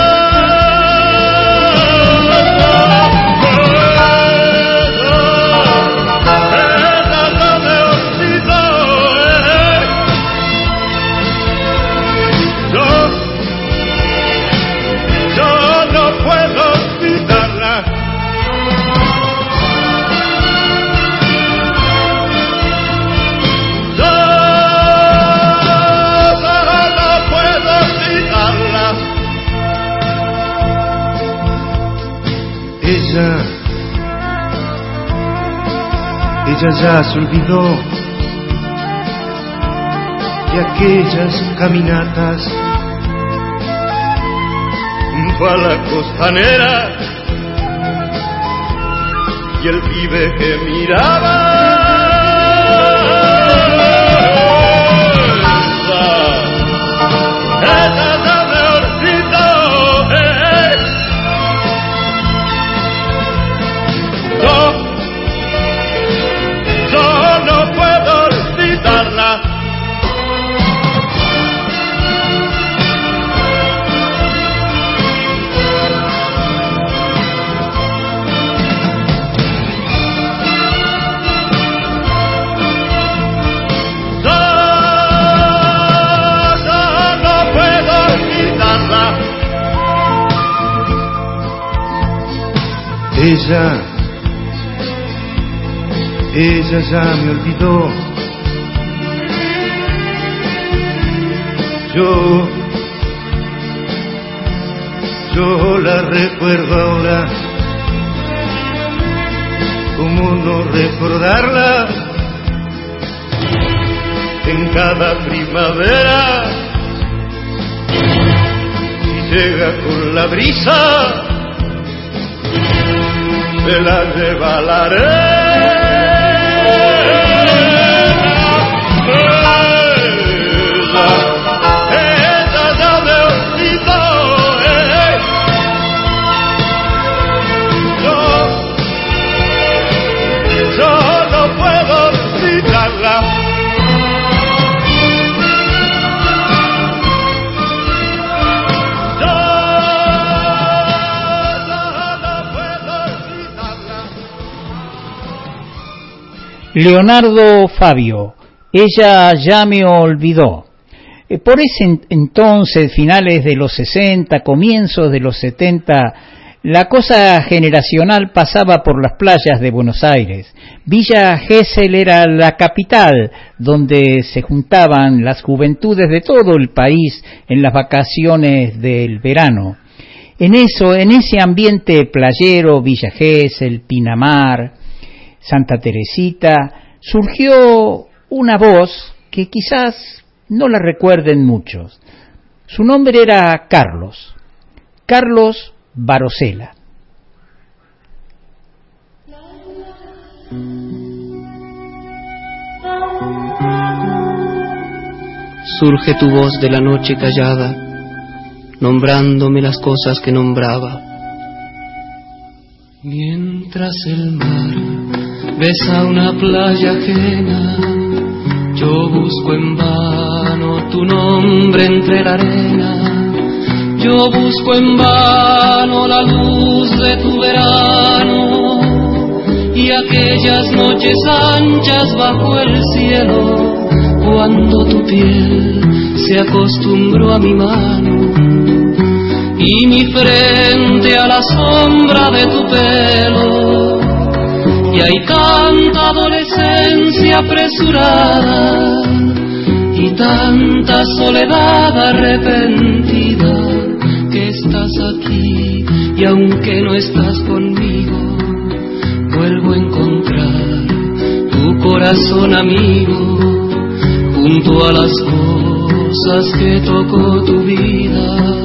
Ella ya se olvidó de aquellas caminatas junto a la costanera y el pibe que miraba. Ella ya me olvidó. Yo la recuerdo ahora. ¿Cómo no recordarla? En cada primavera, y llega con la brisa, se la lleva la arena. Ella ya me olvidó. Yo no puedo olvidarla. Leonardo Fabio, ella ya me olvidó. Por ese entonces, finales de los 60, comienzos de los 70, la cosa generacional pasaba por las playas de Buenos Aires. Villa Gesell era la capital donde se juntaban las juventudes de todo el país en las vacaciones del verano. En ese ambiente playero, Villa Gesell, Pinamar, Santa Teresita, surgió una voz que quizás no la recuerden muchos. Su nombre era Carlos Barosela. Surge tu voz de la noche callada, nombrándome las cosas que nombraba. Mientras el mar besa una playa ajena. Yo busco en vano tu nombre entre la arena. Yo busco en vano la luz de tu verano y aquellas noches anchas bajo el cielo, cuando tu piel se acostumbró a mi mano y mi frente a la sombra de tu pelo. Y hay tanta adolescencia apresurada y tanta soledad arrepentida, que estás aquí y aunque no estás conmigo, vuelvo a encontrar tu corazón amigo junto a las cosas que tocó tu vida.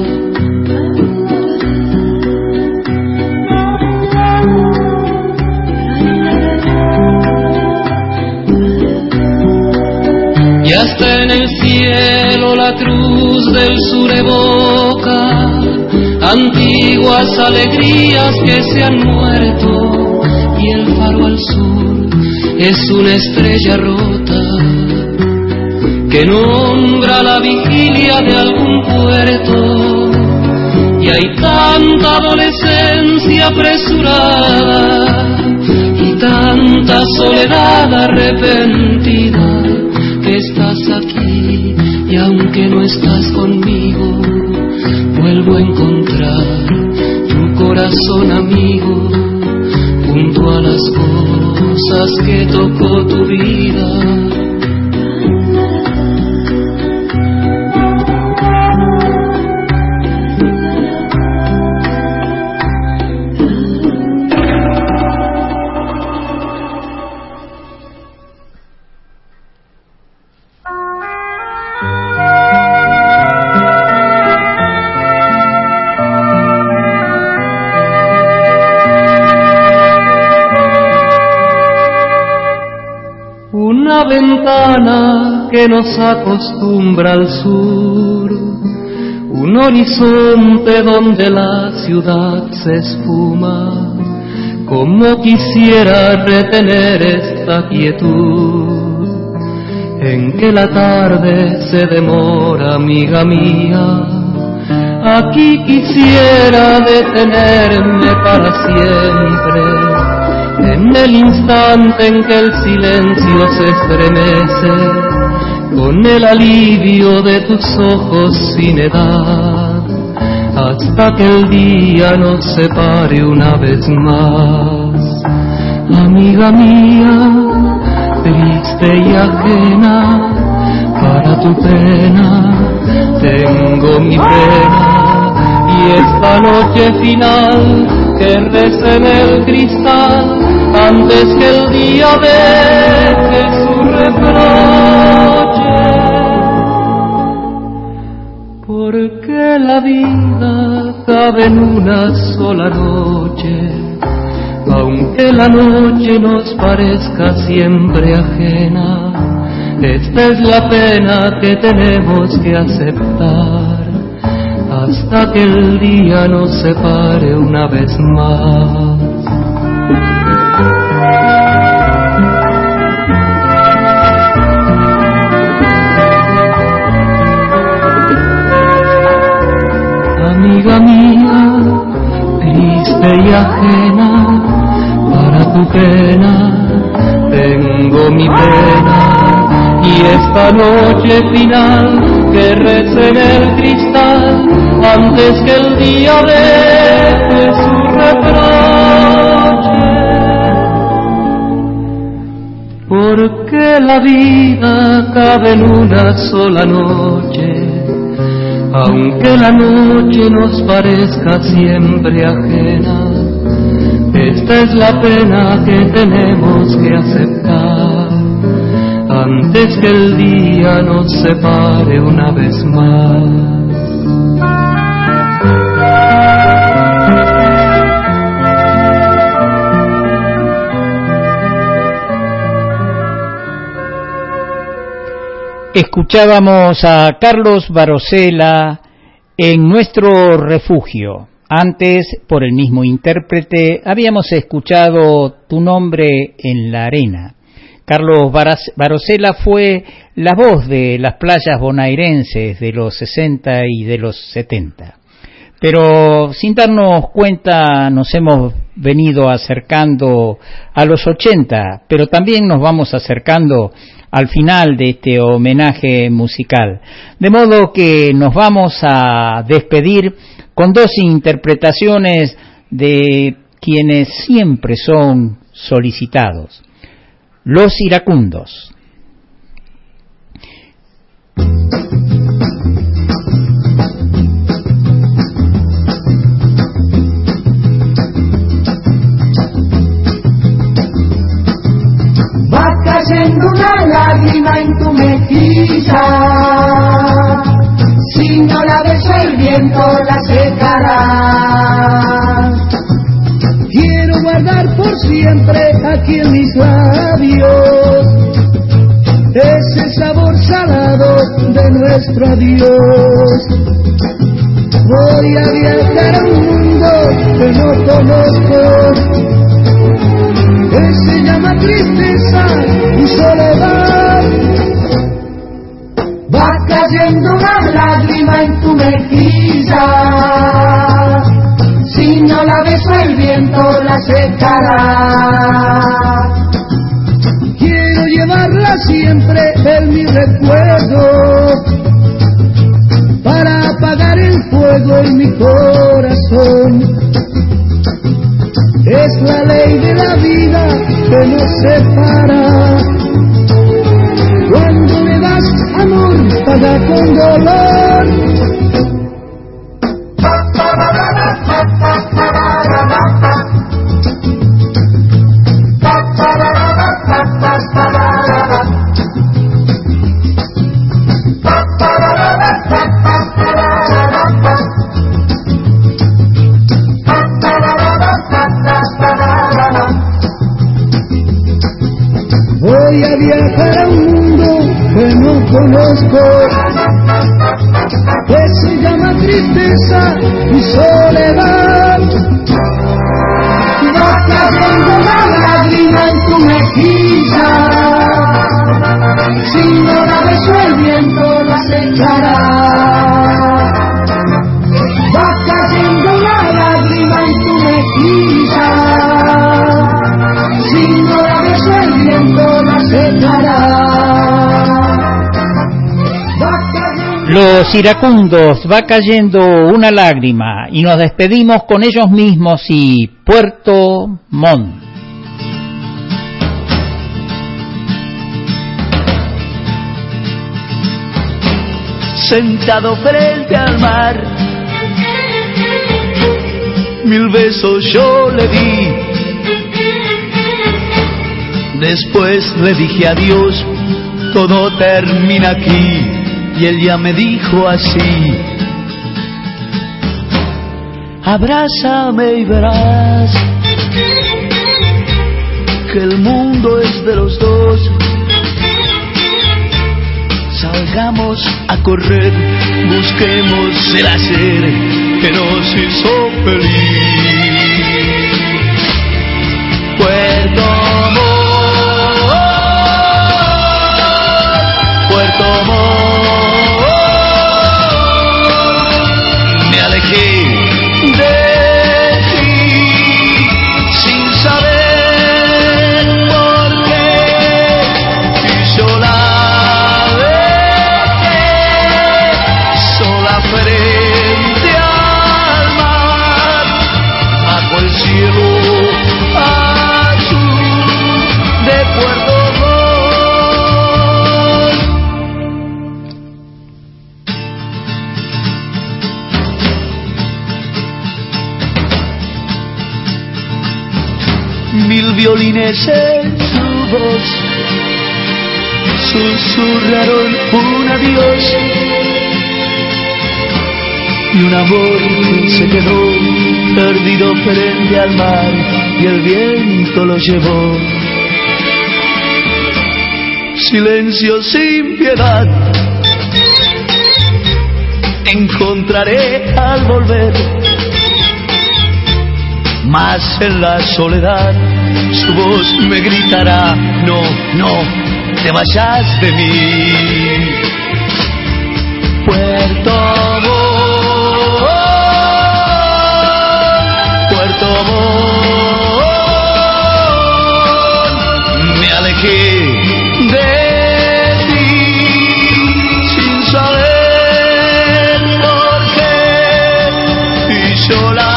Y hasta en el cielo la cruz del sur evoca antiguas alegrías que se han muerto, y el faro al sur es una estrella rota que nombra la vigilia de algún puerto. Y hay tanta adolescencia apresurada y tanta soledad arrepentida, que estás aquí y aunque no estás conmigo, vuelvo a encontrar tu corazón amigo junto a las cosas que tocó tu vida. Una ventana que nos acostumbra al sur, un horizonte donde la ciudad se esfuma. Como quisiera retener esta quietud en que la tarde se demora, amiga mía. Aquí quisiera detenerme para siempre, en el instante en que el silencio se estremece con el alivio de tus ojos sin edad, hasta que el día nos separe una vez más. Amiga mía, triste y ajena, para tu pena tengo mi pena, y esta noche final que rece en el cristal antes que el día deje su reproche. Porque la vida cabe en una sola noche, aunque la noche nos parezca siempre ajena. Esta es la pena que tenemos que aceptar hasta que el día nos separe una vez más. Amiga mía, triste y ajena, para tu pena tengo mi pena, y esta noche final que rece en el cristal antes que el día deje su reproche. Porque la vida cabe en una sola noche, aunque la noche nos parezca siempre ajena. Esta es la pena que tenemos que aceptar antes que el día nos separe una vez más. Escuchábamos a Carlos Barosela en Nuestro Refugio. Antes, por el mismo intérprete, habíamos escuchado Tu nombre en la arena. Carlos Barosella fue la voz de las playas bonaerenses de los 60 y de los 70. Pero sin darnos cuenta nos hemos venido acercando a los 80, pero también nos vamos acercando al final de este homenaje musical. De modo que nos vamos a despedir con dos interpretaciones de quienes siempre son solicitados: Los Iracundos. Va cayendo una lágrima en tu mejilla, si no la beso el viento la secará. Quiero guardar por siempre aquí en mis labios ese sabor salado de nuestro adiós. Voy a viajar a un mundo que no conozco, que se llama tristeza y soledad. Va cayendo una lágrima en tu mejilla, si no la beso el viento la secará. Quiero llevarla siempre en mi recuerdo para apagar el fuego en mi corazón. Es la ley de la vida que nos separa. Cuando le das amor, paga con dolor. Voy a viajar a un mundo que no conozco, que se llama tristeza y soledad. Va cayendo la lágrima en tu mejilla, si no la beso el viento la secará. Va cayendo la lágrima en tu mejilla, si no la beso el viento la secará. Los Iracundos, Va cayendo una lágrima, y nos despedimos con ellos mismos y Puerto Montt. Sentado frente al mar, 1000 besos yo le di. Después le dije adiós, todo termina aquí. Y él ya me dijo así: abrázame y verás que el mundo es de los dos. Salgamos a correr, busquemos el hacer que nos hizo feliz. Puerto Montt, Puerto Montt, me alejé de ti sin saber por qué, y yo la dejé sola frente al mar, bajo el cielo azul de Puerto Montt. 1000 violines en su voz susurraron un adiós, y un amor que se quedó perdido frente al mar, y el viento lo llevó. Silencio sin piedad encontraré al volver, más en la soledad su voz me gritará: no, no te vayas de mí. Puerto Montt, Puerto Montt, me alejé de ti sin saber por qué, y sola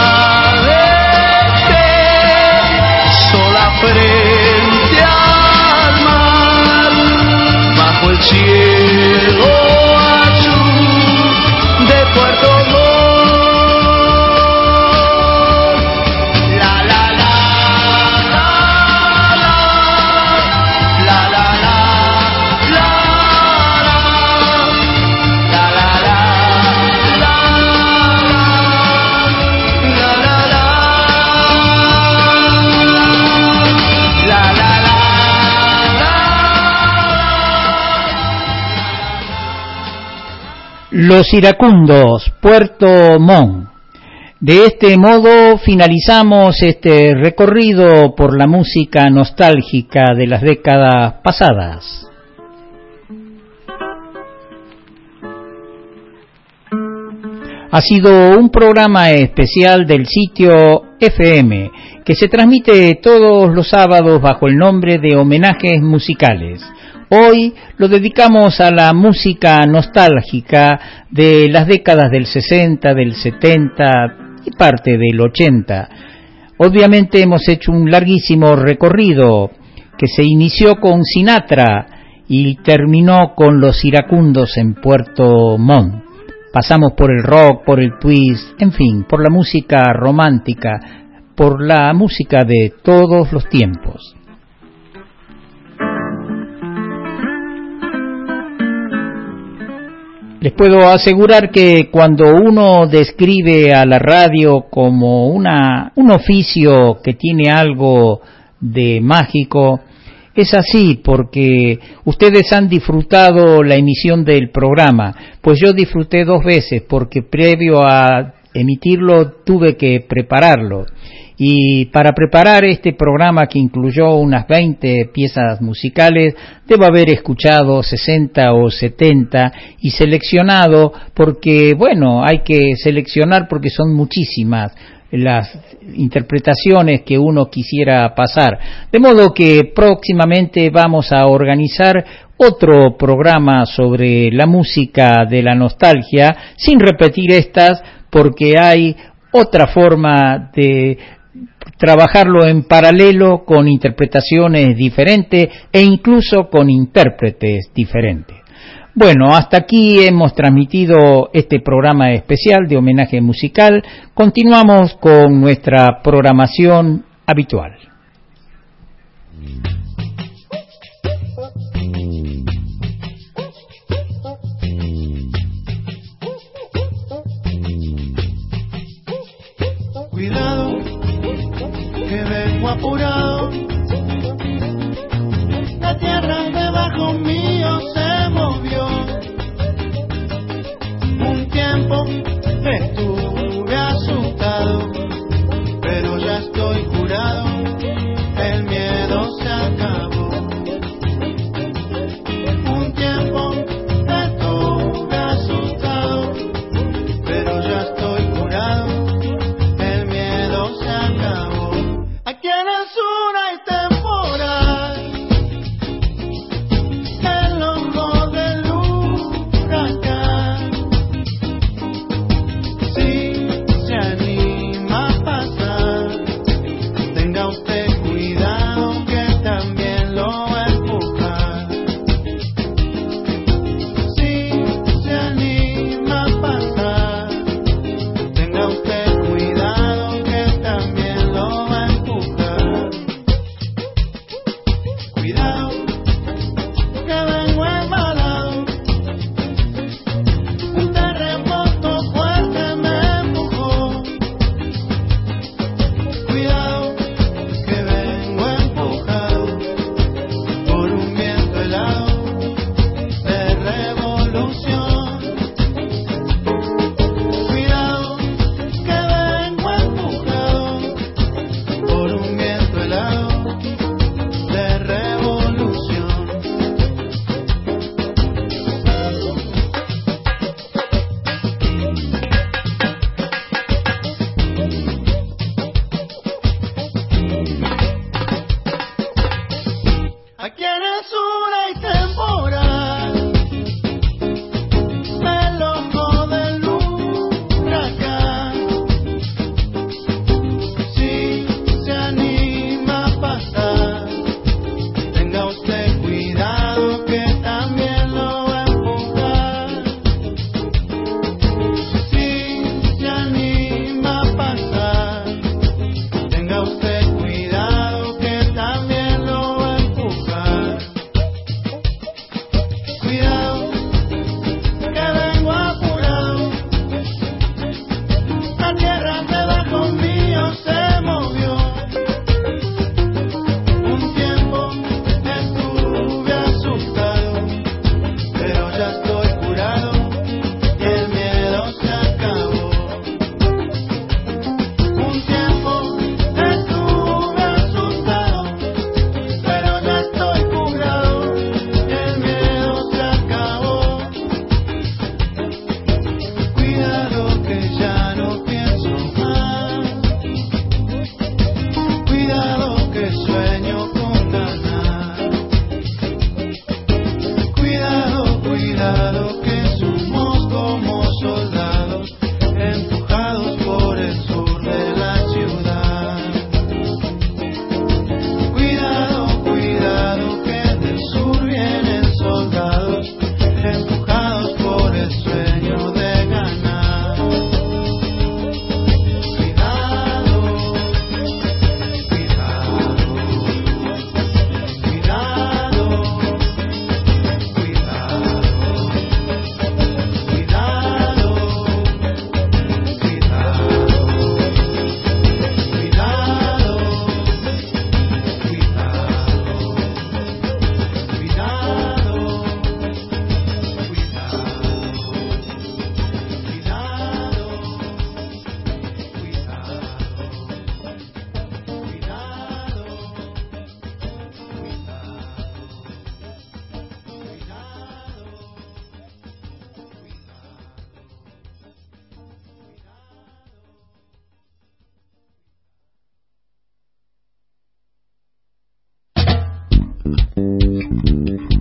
frente al mar, bajo el cielo azul de Puerto Montt. La la la la la la la la la la la Los Iracundos, Puerto Montt. De este modo finalizamos este recorrido por la música nostálgica de las décadas pasadas. Ha sido un programa especial del sitio FM que se transmite todos los sábados bajo el nombre de Homenajes Musicales. Hoy lo dedicamos a la música nostálgica de las décadas del 60, del 70 y parte del 80. Obviamente hemos hecho un larguísimo recorrido que se inició con Sinatra y terminó con los Iracundos en Puerto Montt. Pasamos por el rock, por el twist, en fin, por la música romántica, por la música de todos los tiempos. Les puedo asegurar que cuando uno describe a la radio como un oficio que tiene algo de mágico, es así porque ustedes han disfrutado la emisión del programa, pues yo disfruté 2 veces porque previo a emitirlo tuve que prepararlo. Y para preparar este programa, que incluyó unas 20 piezas musicales, debo haber escuchado 60 o 70 y seleccionado, porque bueno, hay que seleccionar porque son muchísimas las interpretaciones que uno quisiera pasar. De modo que próximamente vamos a organizar otro programa sobre la música de la nostalgia, sin repetir estas, porque hay otra forma de trabajarlo en paralelo con interpretaciones diferentes e incluso con intérpretes diferentes. Bueno, hasta aquí hemos transmitido este programa especial de homenaje musical. Continuamos con nuestra programación habitual. Cuidado, que vengo apurado. La tierra debajo mío se movió. Un tiempo estuve asustado, pero ya estoy curado. El miedo se acabó. Un tiempo estuve asustado, pero ya estoy curado. El miedo se acabó. Aquí en el sur hay temporal. dura y temporal, el ojo del huracán. Si se anima a pasar, tenga usted cuidado que también lo va a empujar. Si se anima a pasar, tenga usted cuidado que también lo va a empujar. Cuidado, que vengo apurado. La tierra debajo mío se movió. Un tiempo estuve asustado, pero ya estoy curado y el miedo se acabó. Un tiempo estuve asustado, pero ya estoy curado y el miedo se acabó. Cuidado que ya no pienso más. Cuidado que sueño con ganar. Cuidado, cuidado que somos como soldados empujados por el sur de la ciudad. Cuidado, cuidado que del sur vienen soldados empujados por el sueño de ganar. Cuidado, cuidado, cuidado, cuidado, cuidado, cuidado, cuidado.